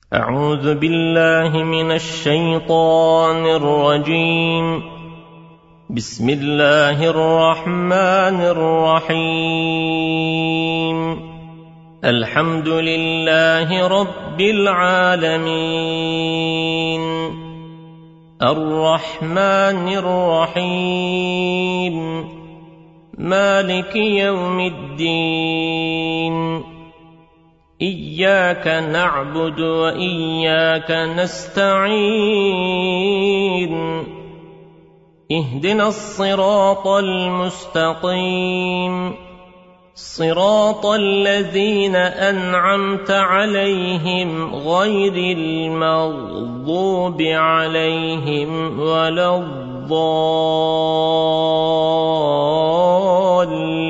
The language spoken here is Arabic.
أعوذ بالله من الشيطان الرجيم. بسم الله الرحمن الرحيم. الحمد لله رب العالمين، الرحمن الرحيم، مالك يوم الدين. إياك نعبد وإياك نستعين. اهدنا الصراط المستقيم، صراط الذين أنعمت عليهم غير المغضوب عليهم ولا الضالين.